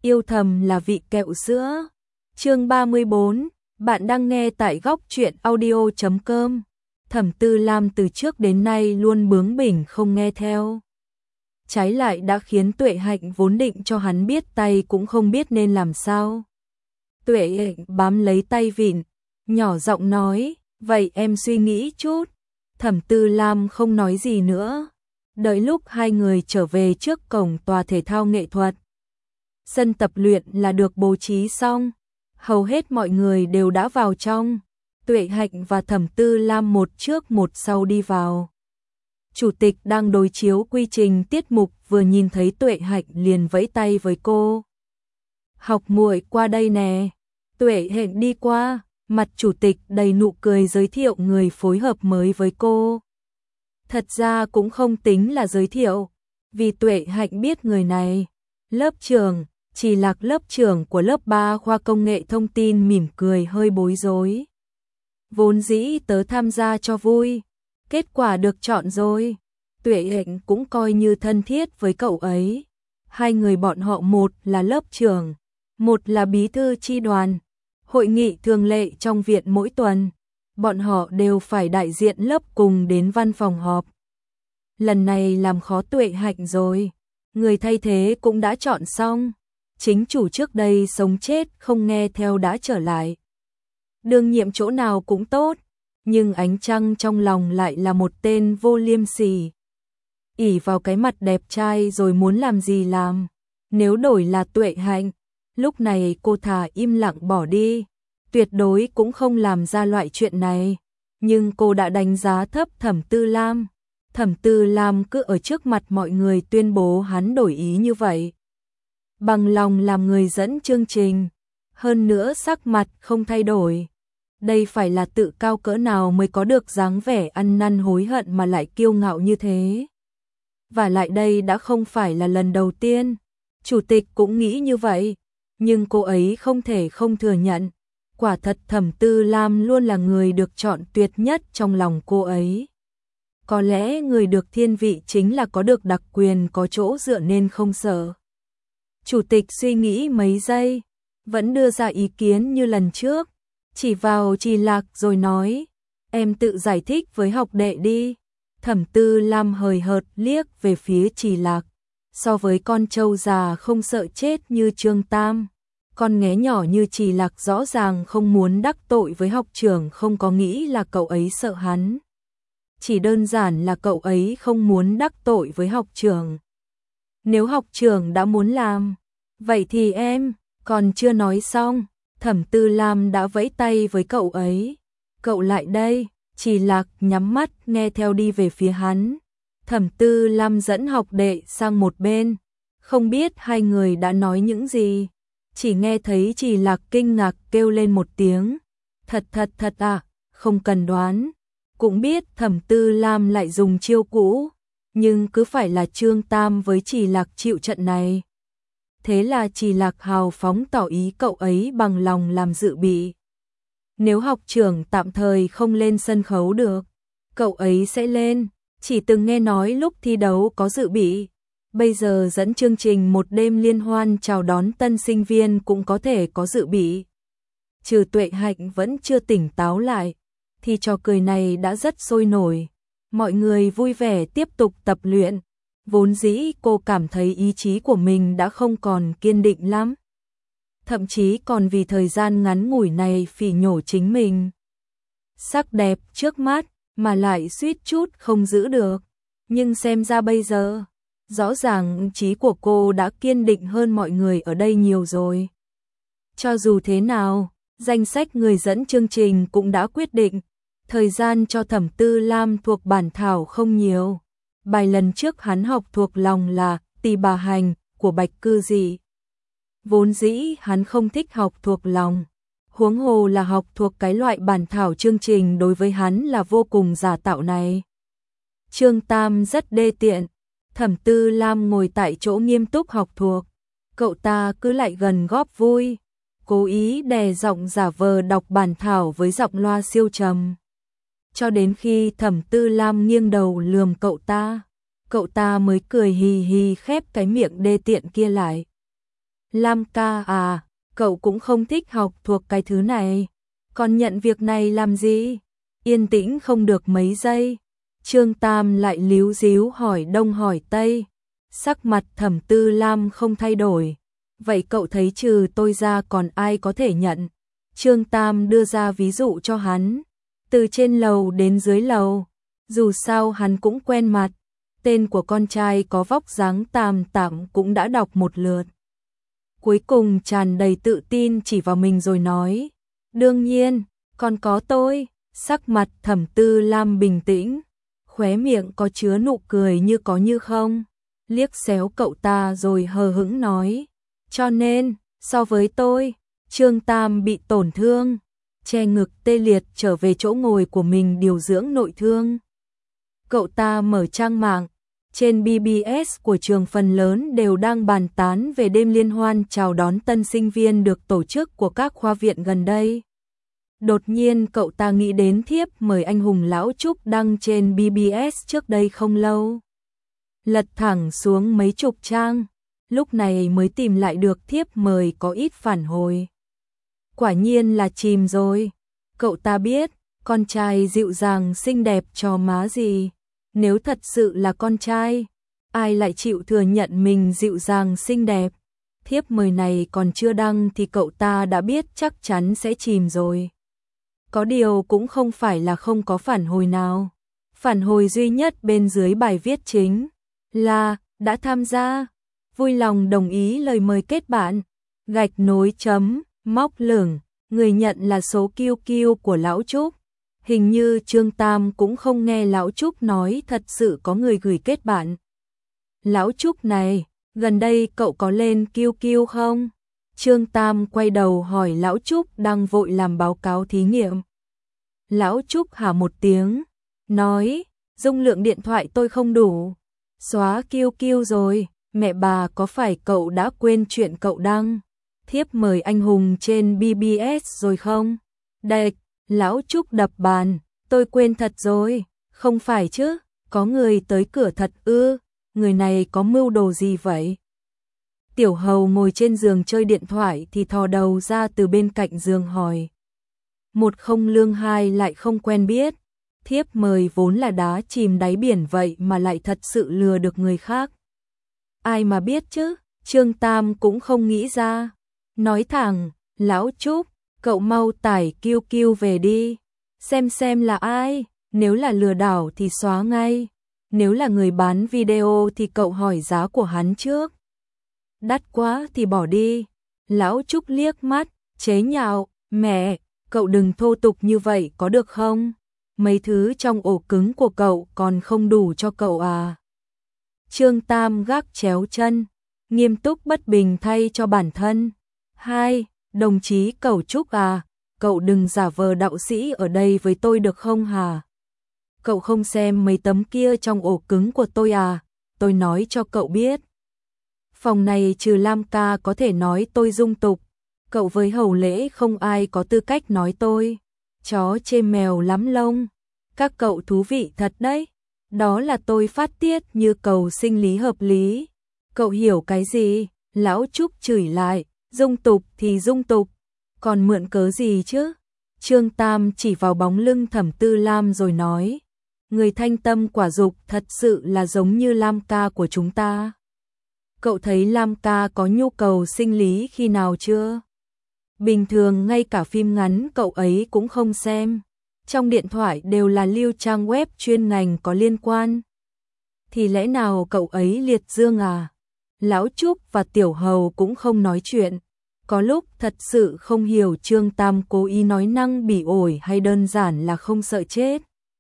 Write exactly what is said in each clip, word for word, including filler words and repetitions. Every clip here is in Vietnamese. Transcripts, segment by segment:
Yêu thầm là vị kẹo sữa. Chương ba mươi bốn, bạn đang nghe tại góc truyện audio chấm com. Thẩm Tư Lam từ trước đến nay luôn bướng bỉnh không nghe theo. Trái lại đã khiến Tuệ Hạnh vốn định cho hắn biết tay cũng không biết nên làm sao. Tuệ Hạnh bám lấy tay vịn, nhỏ giọng nói, vậy em suy nghĩ chút. Thẩm Tư Lam không nói gì nữa. Đợi lúc hai người trở về trước cổng tòa thể thao nghệ thuật. Sân tập luyện là được bố trí xong. Hầu hết mọi người đều đã vào trong. Tuệ Hạnh và Thẩm Tư Lam một trước một sau đi vào. Chủ tịch đang đối chiếu quy trình tiết mục, vừa nhìn thấy Tuệ Hạnh liền vẫy tay với cô. Học muội qua đây nè. Tuệ Hạnh đi qua, mặt chủ tịch đầy nụ cười giới thiệu người phối hợp mới với cô. Thật ra cũng không tính là giới thiệu, vì Tuệ Hạnh biết người này. Lớp trưởng, chỉ là lớp trưởng của lớp ba khoa công nghệ thông tin mỉm cười hơi bối rối. Vốn dĩ tớ tham gia cho vui, kết quả được chọn rồi. Tuệ Hạnh cũng coi như thân thiết với cậu ấy. Hai người bọn họ một là lớp trưởng, một là bí thư chi đoàn. Hội nghị thường lệ trong viện mỗi tuần, bọn họ đều phải đại diện lớp cùng đến văn phòng họp. Lần này làm khó Tuệ Hạnh rồi, người thay thế cũng đã chọn xong. Chính chủ trước đây sống chết không nghe theo đã trở lại. Đương nhiệm chỗ nào cũng tốt, nhưng ánh trăng trong lòng lại là một tên vô liêm sỉ. ỷ vào cái mặt đẹp trai rồi muốn làm gì làm. Nếu đổi là Tuệ Hạnh, lúc này cô thà im lặng bỏ đi, tuyệt đối cũng không làm ra loại chuyện này. Nhưng cô đã đánh giá thấp Thẩm Tư Lam. Thẩm Tư Lam cứ ở trước mặt mọi người tuyên bố hắn đổi ý như vậy. Bằng lòng làm người dẫn chương trình, hơn nữa sắc mặt không thay đổi. Đây phải là tự cao cỡ nào mới có được dáng vẻ ăn năn hối hận mà lại kiêu ngạo như thế. Và lại đây đã không phải là lần đầu tiên. Chủ tịch cũng nghĩ như vậy, nhưng cô ấy không thể không thừa nhận. Quả thật Thẩm Tư Lam luôn là người được chọn tuyệt nhất trong lòng cô ấy. Có lẽ người được thiên vị chính là có được đặc quyền, có chỗ dựa nên không sợ. Chủ tịch suy nghĩ mấy giây, vẫn đưa ra ý kiến như lần trước, chỉ vào Trì Lạc rồi nói, em tự giải thích với học đệ đi. Thẩm Tư Lam hời hợt liếc về phía Trì Lạc, so với con trâu già không sợ chết như Trương Tam, con nghé nhỏ như Trì Lạc rõ ràng không muốn đắc tội với học trưởng, không có nghĩ là cậu ấy sợ hắn. Chỉ đơn giản là cậu ấy không muốn đắc tội với học trưởng. Nếu học trưởng đã muốn làm, vậy thì em, còn chưa nói xong, Thẩm Tư Lam đã vẫy tay với cậu ấy. Cậu lại đây. Trì Lạc nhắm mắt nghe theo đi về phía hắn. Thẩm Tư Lam dẫn học đệ sang một bên. Không biết hai người đã nói những gì. Chỉ nghe thấy Trì Lạc kinh ngạc kêu lên một tiếng. Thật thật thật à, không cần đoán. Cũng biết Thẩm Tư Lam lại dùng chiêu cũ. Nhưng cứ phải là Trương Tam với Trì Lạc chịu trận này. Thế là Trì Lạc hào phóng tỏ ý cậu ấy bằng lòng làm dự bị. Nếu học trưởng tạm thời không lên sân khấu được, cậu ấy sẽ lên. Chỉ từng nghe nói lúc thi đấu có dự bị. Bây giờ dẫn chương trình một đêm liên hoan chào đón tân sinh viên cũng có thể có dự bị. Trừ Tuệ Hạnh vẫn chưa tỉnh táo lại, thì trò cười này đã rất sôi nổi. Mọi người vui vẻ tiếp tục tập luyện. Vốn dĩ cô cảm thấy ý chí của mình đã không còn kiên định lắm. Thậm chí còn vì thời gian ngắn ngủi này phỉ nhổ chính mình. Sắc đẹp trước mắt mà lại suýt chút không giữ được. Nhưng xem ra bây giờ, rõ ràng ý chí của cô đã kiên định hơn mọi người ở đây nhiều rồi. Cho dù thế nào, danh sách người dẫn chương trình cũng đã quyết định. Thời gian cho Thẩm Tư Lam thuộc bản thảo không nhiều. Bài lần trước hắn học thuộc lòng là Tỳ Bà Hành của Bạch Cư Dị. Vốn dĩ hắn không thích học thuộc lòng, huống hồ là học thuộc cái loại bản thảo chương trình đối với hắn là vô cùng giả tạo này. Trương Tam rất đê tiện, Thẩm Tư Lam ngồi tại chỗ nghiêm túc học thuộc, cậu ta cứ lại gần góp vui, cố ý đè giọng giả vờ đọc bản thảo với giọng loa siêu trầm. Cho đến khi Thẩm Tư Lam nghiêng đầu lườm cậu ta, cậu ta mới cười hì hì khép cái miệng đê tiện kia lại. Lam ca à, cậu cũng không thích học thuộc cái thứ này, còn nhận việc này làm gì? Yên tĩnh không được mấy giây, Trương Tam lại líu díu hỏi đông hỏi tây, sắc mặt Thẩm Tư Lam không thay đổi. Vậy cậu thấy trừ tôi ra còn ai có thể nhận? Trương Tam đưa ra ví dụ cho hắn, từ trên lầu đến dưới lầu, dù sao hắn cũng quen mặt, tên của con trai có vóc dáng tam tạm cũng đã đọc một lượt. Cuối cùng tràn đầy tự tin chỉ vào mình rồi nói, đương nhiên, còn có tôi. Sắc mặt Thẩm Tư Lam bình tĩnh, khóe miệng có chứa nụ cười như có như không, liếc xéo cậu ta rồi hờ hững nói, cho nên, so với tôi, Trương Tam bị tổn thương, che ngực tê liệt trở về chỗ ngồi của mình điều dưỡng nội thương. Cậu ta mở trang mạng, trên bê bê ét của trường phần lớn đều đang bàn tán về đêm liên hoan chào đón tân sinh viên được tổ chức của các khoa viện gần đây. Đột nhiên cậu ta nghĩ đến thiếp mời anh hùng Lão Trúc đăng trên bê bê ét trước đây không lâu. Lật thẳng xuống mấy chục trang, lúc này mới tìm lại được thiếp mời có ít phản hồi. Quả nhiên là chìm rồi. Cậu ta biết, con trai dịu dàng xinh đẹp cho má gì. Nếu thật sự là con trai, ai lại chịu thừa nhận mình dịu dàng xinh đẹp. Thiếp mời này còn chưa đăng thì cậu ta đã biết chắc chắn sẽ chìm rồi. Có điều cũng không phải là không có phản hồi nào. Phản hồi duy nhất bên dưới bài viết chính là đã tham gia, vui lòng đồng ý lời mời kết bạn, gạch nối chấm, móc lửng, người nhận là số kiu kiu của Lão Trúc. Hình như Trương Tam cũng không nghe Lão Trúc nói thật sự có người gửi kết bạn. Lão Trúc này, gần đây cậu có lên kiu kiu không? Trương Tam quay đầu hỏi Lão Trúc đang vội làm báo cáo thí nghiệm. Lão Trúc hả một tiếng, nói, dung lượng điện thoại tôi không đủ, xóa kiu kiu rồi, mẹ bà có phải cậu đã quên chuyện cậu đăng thiếp mời anh hùng trên bê bê ét rồi không? Đệch, Lão Trúc đập bàn, tôi quên thật rồi, không phải chứ, có người tới cửa thật ư, người này có mưu đồ gì vậy? Tiểu Hầu ngồi trên giường chơi điện thoại thì thò đầu ra từ bên cạnh giường hỏi. Một không lương hai lại không quen biết, thiếp mời vốn là đá chìm đáy biển vậy mà lại thật sự lừa được người khác. Ai mà biết chứ, Trương Tam cũng không nghĩ ra. Nói thẳng, Lão Trúc, cậu mau tải kiu kiu về đi, xem xem là ai, nếu là lừa đảo thì xóa ngay, nếu là người bán video thì cậu hỏi giá của hắn trước. Đắt quá thì bỏ đi. Lão Trúc liếc mắt, chế nhạo, mẹ, cậu đừng thô tục như vậy có được không? Mấy thứ trong ổ cứng của cậu còn không đủ cho cậu à? Trương Tam gác chéo chân, nghiêm túc bất bình thay cho bản thân. Hai, đồng chí Cẩu Trúc à, cậu đừng giả vờ đạo sĩ ở đây với tôi được không hả? Cậu không xem mấy tấm kia trong ổ cứng của tôi à? Tôi nói cho cậu biết. Phòng này trừ Lam ca có thể nói tôi dung tục, cậu với Hầu Lễ không ai có tư cách nói tôi. Chó chê mèo lắm lông, các cậu thú vị thật đấy. Đó là tôi phát tiết như cầu sinh lý hợp lý. Cậu hiểu cái gì? Lão Trúc chửi lại, dung tục thì dung tục, còn mượn cớ gì chứ? Trương Tam chỉ vào bóng lưng Thẩm Tư Lam rồi nói, người thanh tâm quả dục thật sự là giống như Lam ca của chúng ta. Cậu thấy Lam ca có nhu cầu sinh lý khi nào chưa? Bình thường ngay cả phim ngắn cậu ấy cũng không xem. Trong điện thoại đều là lưu trang web chuyên ngành có liên quan. Thì lẽ nào cậu ấy liệt dương à? Lão Trúc và Tiểu Hầu cũng không nói chuyện. Có lúc thật sự không hiểu Trương Tam cố ý nói năng bỉ ổi hay đơn giản là không sợ chết.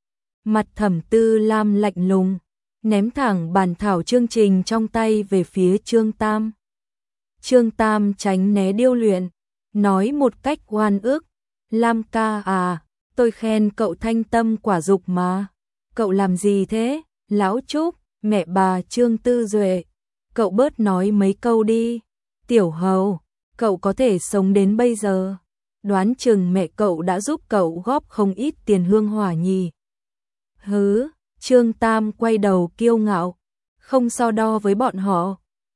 Mặt Thẩm Tư Lam lạnh lùng, ném thẳng bản thảo chương trình trong tay về phía Trương Tam. Trương Tam tránh né điêu luyện, nói một cách oan ức, Lam ca à, tôi khen cậu thanh tâm quả dục mà. Cậu làm gì thế? Lão Trúc, mẹ bà Trương Tư Duệ, cậu bớt nói mấy câu đi. Tiểu Hầu, cậu có thể sống đến bây giờ, đoán chừng mẹ cậu đã giúp cậu góp không ít tiền hương hỏa nhỉ. Hứ, Trương Tam quay đầu kiêu ngạo, không so đo với bọn họ.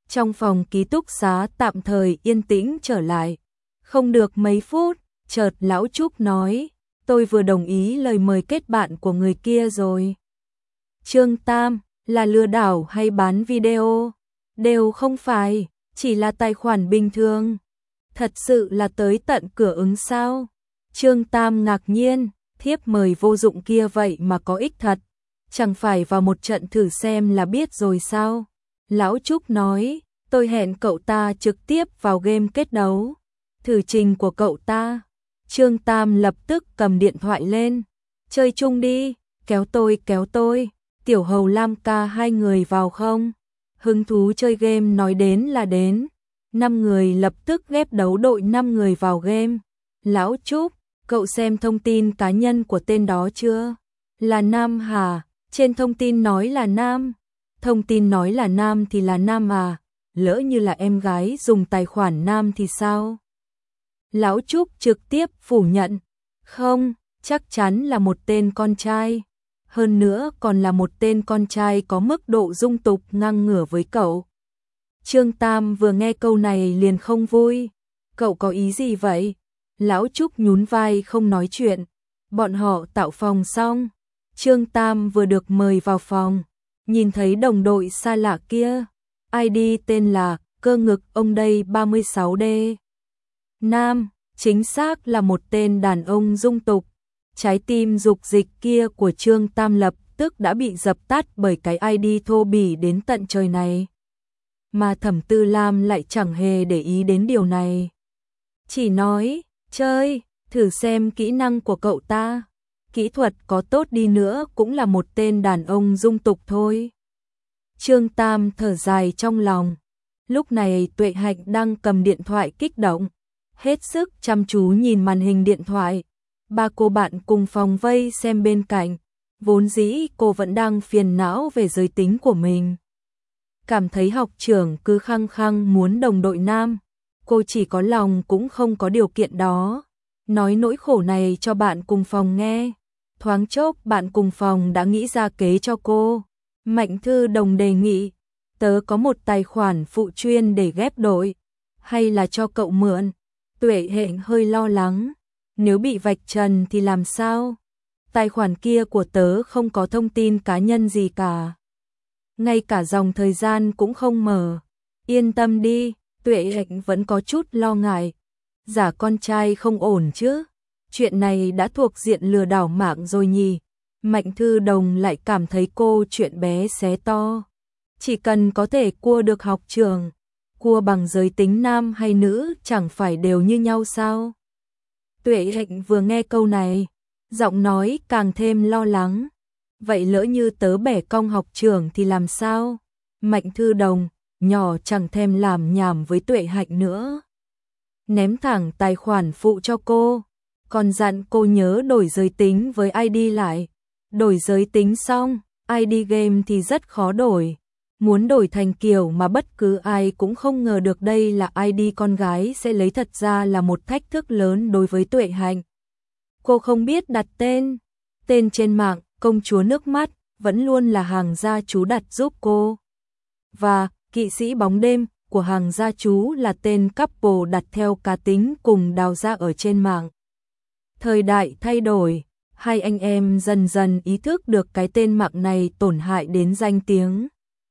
Trong phòng ký túc xá tạm thời yên tĩnh trở lại. Không được mấy phút, chợt lão Trúc nói, tôi vừa đồng ý lời mời kết bạn của người kia rồi. Trương Tam, là lừa đảo hay bán video? Đều không phải, chỉ là tài khoản bình thường. Thật sự là tới tận cửa ứng sao? Trương Tam ngạc nhiên, thiếp mời vô dụng kia vậy mà có ích thật. Chẳng phải vào một trận thử xem là biết rồi sao? Lão Trúc nói, tôi hẹn cậu ta trực tiếp vào game kết đấu. Thử trình của cậu ta. Trương Tam lập tức cầm điện thoại lên. Chơi chung đi, kéo tôi kéo tôi. Tiểu Hầu Lam ca hai người vào không? Hứng thú chơi game nói đến là đến. Năm người lập tức ghép đấu đội năm người vào game. Lão Trúc, cậu xem thông tin cá nhân của tên đó chưa? Là nam hả? Trên thông tin nói là nam. Thông tin nói là nam thì là nam à? Lỡ như là em gái dùng tài khoản nam thì sao? Lão Trúc trực tiếp phủ nhận. Không, chắc chắn là một tên con trai. Hơn nữa còn là một tên con trai có mức độ dung tục ngang ngửa với cậu. Trương Tam vừa nghe câu này liền không vui. Cậu có ý gì vậy? Lão Trúc nhún vai không nói chuyện. Bọn họ tạo phòng xong. Trương Tam vừa được mời vào phòng. Nhìn thấy đồng đội xa lạ kia. i đê tên là cơ ngực ông đây ba mươi sáu D. Nam, chính xác là một tên đàn ông dung tục. Trái tim dục dịch kia của Trương Tam lập tức đã bị dập tắt bởi cái i đê thô bỉ đến tận trời này. Mà Thẩm Tư Lam lại chẳng hề để ý đến điều này. Chỉ nói, chơi, thử xem kỹ năng của cậu ta. Kỹ thuật có tốt đi nữa cũng là một tên đàn ông dung tục thôi. Trương Tam thở dài trong lòng. Lúc này Tuệ Hạnh đang cầm điện thoại kích động. Hết sức chăm chú nhìn màn hình điện thoại. Ba cô bạn cùng phòng vây xem bên cạnh. Vốn dĩ cô vẫn đang phiền não về giới tính của mình. Cảm thấy học trưởng cứ khăng khăng muốn đồng đội nam. Cô chỉ có lòng cũng không có điều kiện đó. Nói nỗi khổ này cho bạn cùng phòng nghe. Thoáng chốc bạn cùng phòng đã nghĩ ra kế cho cô. Mạnh Thư Đồng đề nghị, tớ có một tài khoản phụ chuyên để ghép đội. Hay là cho cậu mượn? Tuệ Hạnh hơi lo lắng. Nếu bị vạch trần thì làm sao? Tài khoản kia của tớ không có thông tin cá nhân gì cả. Ngay cả dòng thời gian cũng không mở. Yên tâm đi, Tuệ Hạnh vẫn có chút lo ngại. Giả con trai không ổn chứ? Chuyện này đã thuộc diện lừa đảo mạng rồi nhỉ? Mạnh Thư Đồng lại cảm thấy cô chuyện bé xé to. Chỉ cần có thể cua được học trường, cua bằng giới tính nam hay nữ chẳng phải đều như nhau sao? Tuệ Hạnh vừa nghe câu này, giọng nói càng thêm lo lắng. Vậy lỡ như tớ bẻ cong học trường thì làm sao? Mạnh Thư Đồng, nhỏ chẳng thèm làm nhảm với Tuệ Hạnh nữa. Ném thẳng tài khoản phụ cho cô, còn dặn cô nhớ đổi giới tính với i đê lại. Đổi giới tính xong, i đê game thì rất khó đổi. Muốn đổi thành kiểu mà bất cứ ai cũng không ngờ được đây là i đê con gái sẽ lấy thật ra là một thách thức lớn đối với Tuệ Hạnh. Cô không biết đặt tên. Tên trên mạng, công chúa nước mắt, vẫn luôn là hàng gia chú đặt giúp cô. Và, kỵ sĩ bóng đêm, của hàng gia chú là tên couple đặt theo cá tính cùng đào ra ở trên mạng. Thời đại thay đổi, hai anh em dần dần ý thức được cái tên mạng này tổn hại đến danh tiếng.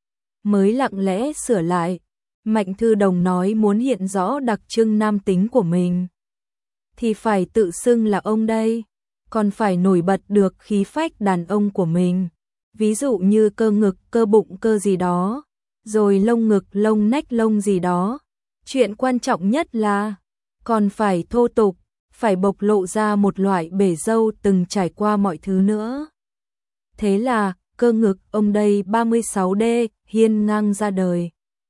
Mới lặng lẽ sửa lại, Mạnh Thư Đồng nói muốn hiện rõ đặc trưng nam tính của mình. Thì phải tự xưng là ông đây, còn phải nổi bật được khí phách đàn ông của mình. Ví dụ như cơ ngực, cơ bụng, cơ gì đó, rồi lông ngực, lông nách, lông gì đó. Chuyện quan trọng nhất là còn phải thô tục, phải bộc lộ ra một loại bể dâu từng trải qua mọi thứ nữa. Thế là, cơ ngực ông đây ba mươi sáu D hiên ngang ra đời.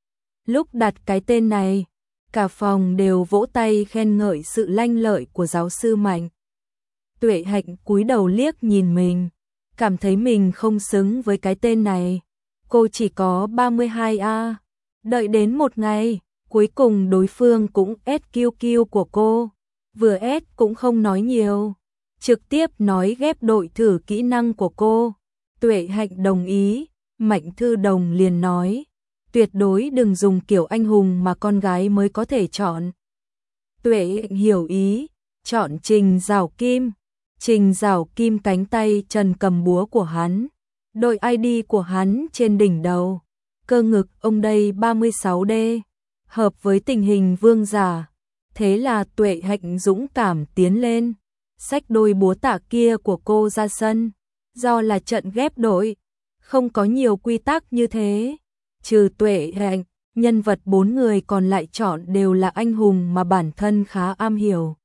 Lúc đặt cái tên này, cả phòng đều vỗ tay khen ngợi sự lanh lợi của giáo sư Mạnh. Tuệ Hạnh cúi đầu liếc nhìn mình, cảm thấy mình không xứng với cái tên này. Cô chỉ có ba mươi hai A. Đợi đến một ngày, cuối cùng đối phương cũng ét quy quy của cô. Vừa ét cũng không nói nhiều, trực tiếp nói ghép đội thử kỹ năng của cô. Tuệ Hạnh đồng ý, Mạnh Thư Đồng liền nói, tuyệt đối đừng dùng kiểu anh hùng mà con gái mới có thể chọn. Tuệ hiểu ý, chọn Trình Giảo Kim. Trình Giảo Kim cánh tay trần cầm búa của hắn, đội i đê của hắn trên đỉnh đầu, cơ ngực ông đây ba mươi sáu D, hợp với tình hình vương giả. Thế là Tuệ Hạnh dũng cảm tiến lên, xách đôi búa tạ kia của cô ra sân. Do là trận ghép đội, không có nhiều quy tắc như thế. Trừ Tuệ Hạnh, nhân vật bốn người còn lại chọn đều là anh hùng mà bản thân khá am hiểu.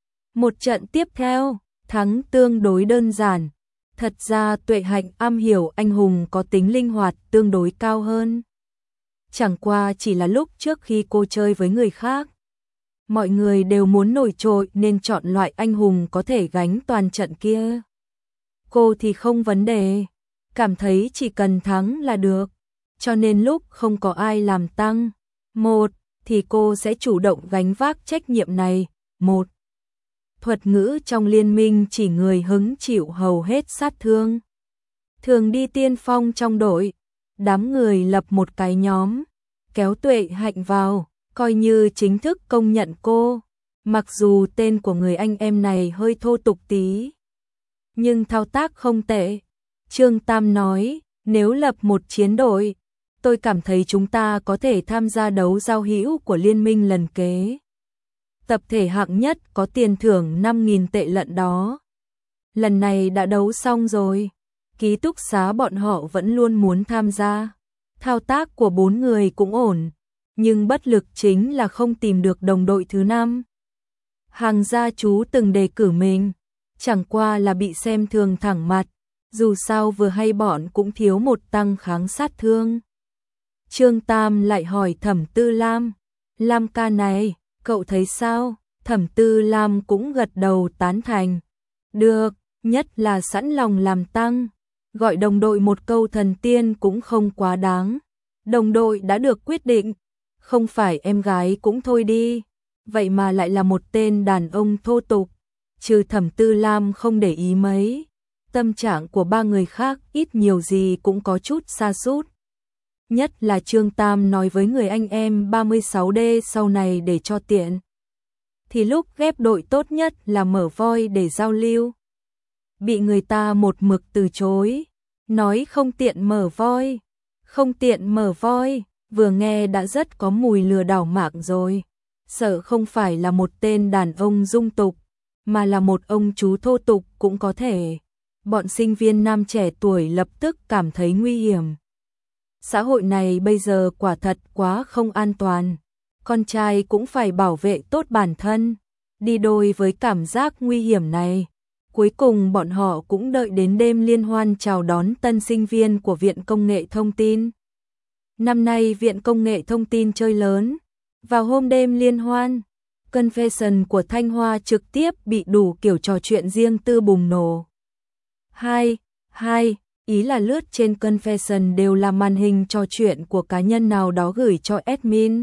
Một trận tiếp theo, thắng tương đối đơn giản. Thật ra Tuệ Hạnh am hiểu anh hùng có tính linh hoạt tương đối cao hơn. Chẳng qua chỉ là lúc trước khi cô chơi với người khác, mọi người đều muốn nổi trội nên chọn loại anh hùng có thể gánh toàn trận kia. Cô thì không vấn đề, cảm thấy chỉ cần thắng là được. Cho nên lúc không có ai làm tăng một thì cô sẽ chủ động gánh vác trách nhiệm này. Một thuật ngữ trong liên minh chỉ người hứng chịu hầu hết sát thương. Thường đi tiên phong trong đội, đám người lập một cái nhóm, kéo Tuệ Hạnh vào, coi như chính thức công nhận cô. Mặc dù tên của người anh em này hơi thô tục tí, nhưng thao tác không tệ. Trương Tam nói, nếu lập một chiến đội, tôi cảm thấy chúng ta có thể tham gia đấu giao hữu của liên minh lần kế. Tập thể hạng nhất có tiền thưởng năm nghìn tệ lận đó. Lần này đã đấu xong rồi, ký túc xá bọn họ vẫn luôn muốn tham gia. Thao tác của bốn người cũng ổn, nhưng bất lực chính là không tìm được đồng đội thứ năm. Hàng gia chú từng đề cử mình, chẳng qua là bị xem thường thẳng mặt, dù sao vừa hay bọn cũng thiếu một tăng kháng sát thương. Trương Tam lại hỏi Thẩm Tư Lam, Lam ca này, cậu thấy sao? Thẩm Tư Lam cũng gật đầu tán thành. Được, nhất là sẵn lòng làm tăng. Gọi đồng đội một câu thần tiên cũng không quá đáng. Đồng đội đã được quyết định, không phải em gái cũng thôi đi. Vậy mà lại là một tên đàn ông thô tục. Trừ Thẩm Tư Lam không để ý mấy, tâm trạng của ba người khác ít nhiều gì cũng có chút sa sút. Nhất là Trương Tam nói với người anh em ba mươi sáu D sau này để cho tiện. Thì lúc ghép đội tốt nhất là mở voi để giao lưu. Bị người ta một mực từ chối, nói không tiện mở voi. Không tiện mở voi, vừa nghe đã rất có mùi lừa đảo mạng rồi. Sợ không phải là một tên đàn ông dung tục, mà là một ông chú thô tục cũng có thể. Bọn sinh viên nam trẻ tuổi lập tức cảm thấy nguy hiểm. Xã hội này bây giờ quả thật quá không an toàn. Con trai cũng phải bảo vệ tốt bản thân. Đi đôi với cảm giác nguy hiểm này, cuối cùng bọn họ cũng đợi đến đêm liên hoan chào đón tân sinh viên của Viện Công nghệ Thông tin. Năm nay Viện Công nghệ Thông tin chơi lớn. Vào hôm đêm liên hoan, Confession của Thanh Hoa trực tiếp bị đủ kiểu trò chuyện riêng tư bùng nổ. Hai, hai, ý là lướt trên Confession đều là màn hình trò chuyện của cá nhân nào đó gửi cho admin.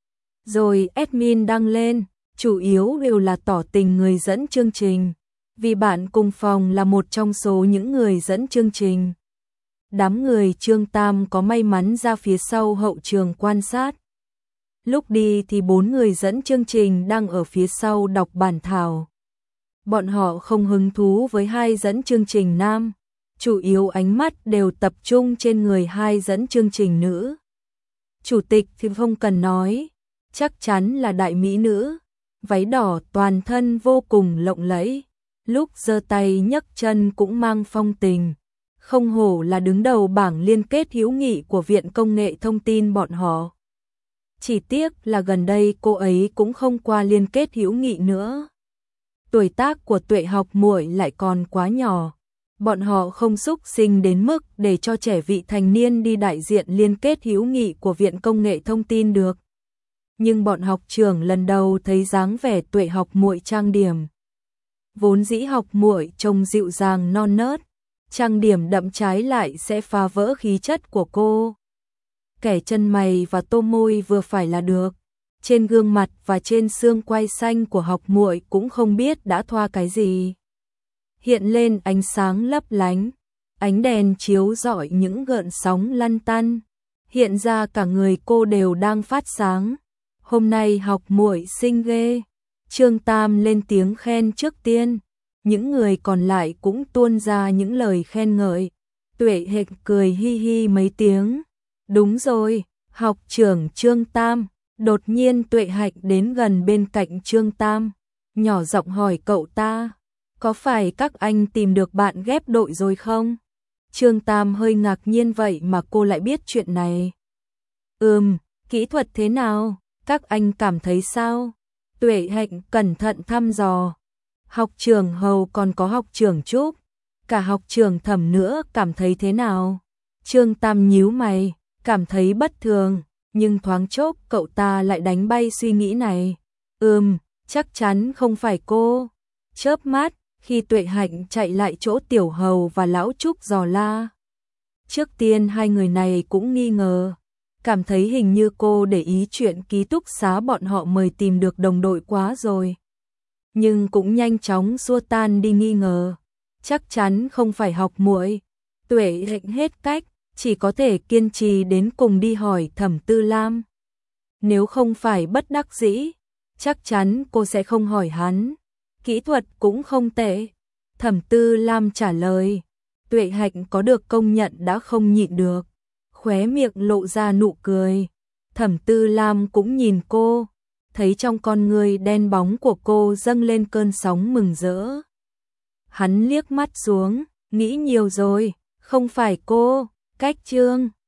Rồi admin đăng lên, chủ yếu đều là tỏ tình người dẫn chương trình, vì bạn cùng phòng là một trong số những người dẫn chương trình. Đám người Trương Tam có may mắn ra phía sau hậu trường quan sát. Lúc đi thì bốn người dẫn chương trình đang ở phía sau đọc bản thảo. Bọn họ không hứng thú với hai dẫn chương trình nam, chủ yếu ánh mắt đều tập trung trên người hai dẫn chương trình nữ. Chủ tịch thì không cần nói, chắc chắn là đại mỹ nữ, váy đỏ toàn thân vô cùng lộng lẫy, lúc giơ tay nhấc chân cũng mang phong tình. Không hổ là đứng đầu bảng liên kết hữu nghị của Viện Công nghệ Thông tin bọn họ. Chỉ tiếc là gần đây cô ấy cũng không qua liên kết hữu nghị nữa. Tuổi tác của Tuệ học muội lại còn quá nhỏ. Bọn họ không xúc sinh đến mức để cho trẻ vị thành niên đi đại diện liên kết hữu nghị của Viện Công nghệ Thông tin được. Nhưng bọn học trưởng lần đầu thấy dáng vẻ Tuệ học muội trang điểm. Vốn dĩ học muội trông dịu dàng non nớt, trang điểm đậm trái lại sẽ phá vỡ khí chất của cô. Kẻ chân mày và tô môi vừa phải là được. Trên gương mặt và trên xương quai xanh của học muội cũng không biết đã thoa cái gì. Hiện lên ánh sáng lấp lánh, ánh đèn chiếu rọi những gợn sóng lăn tăn, Hiện ra cả người cô đều đang phát sáng. Hôm nay học muội xinh ghê. Trương Tam lên tiếng khen trước tiên. Những người còn lại cũng tuôn ra những lời khen ngợi. Tuệ Hệch cười hi hi mấy tiếng. Đúng rồi, học trưởng Trương Tam. Đột nhiên Tuệ Hạnh đến gần bên cạnh Trương Tam, nhỏ giọng hỏi cậu ta, có phải các anh tìm được bạn ghép đội rồi không? Trương Tam hơi ngạc nhiên, vậy mà cô lại biết chuyện này. Ừm, kỹ thuật thế nào? Các anh cảm thấy sao? Tuệ Hạnh cẩn thận thăm dò. Học trưởng Hầu còn có học trưởng Trúc, cả học trưởng Thẩm nữa cảm thấy thế nào? Trương Tam nhíu mày, cảm thấy bất thường, nhưng thoáng chốc cậu ta lại đánh bay suy nghĩ này. Ừm, chắc chắn không phải cô. Chớp mắt, khi Tuệ Hạnh chạy lại chỗ Tiểu Hầu và Lão Trúc dò la. Trước tiên hai người này cũng nghi ngờ, cảm thấy hình như cô để ý chuyện ký túc xá bọn họ mời tìm được đồng đội quá rồi. Nhưng cũng nhanh chóng xua tan đi nghi ngờ, chắc chắn không phải học muội. Tuệ Hạnh hết cách, chỉ có thể kiên trì đến cùng đi hỏi Thẩm Tư Lam. Nếu không phải bất đắc dĩ, chắc chắn cô sẽ không hỏi hắn. Kỹ thuật cũng không tệ. Thẩm Tư Lam trả lời. Tuệ Hạnh có được công nhận đã không nhịn được, khóe miệng lộ ra nụ cười. Thẩm Tư Lam cũng nhìn cô, thấy trong con người đen bóng của cô dâng lên cơn sóng mừng rỡ. Hắn liếc mắt xuống, nghĩ nhiều rồi, không phải cô, cách Trương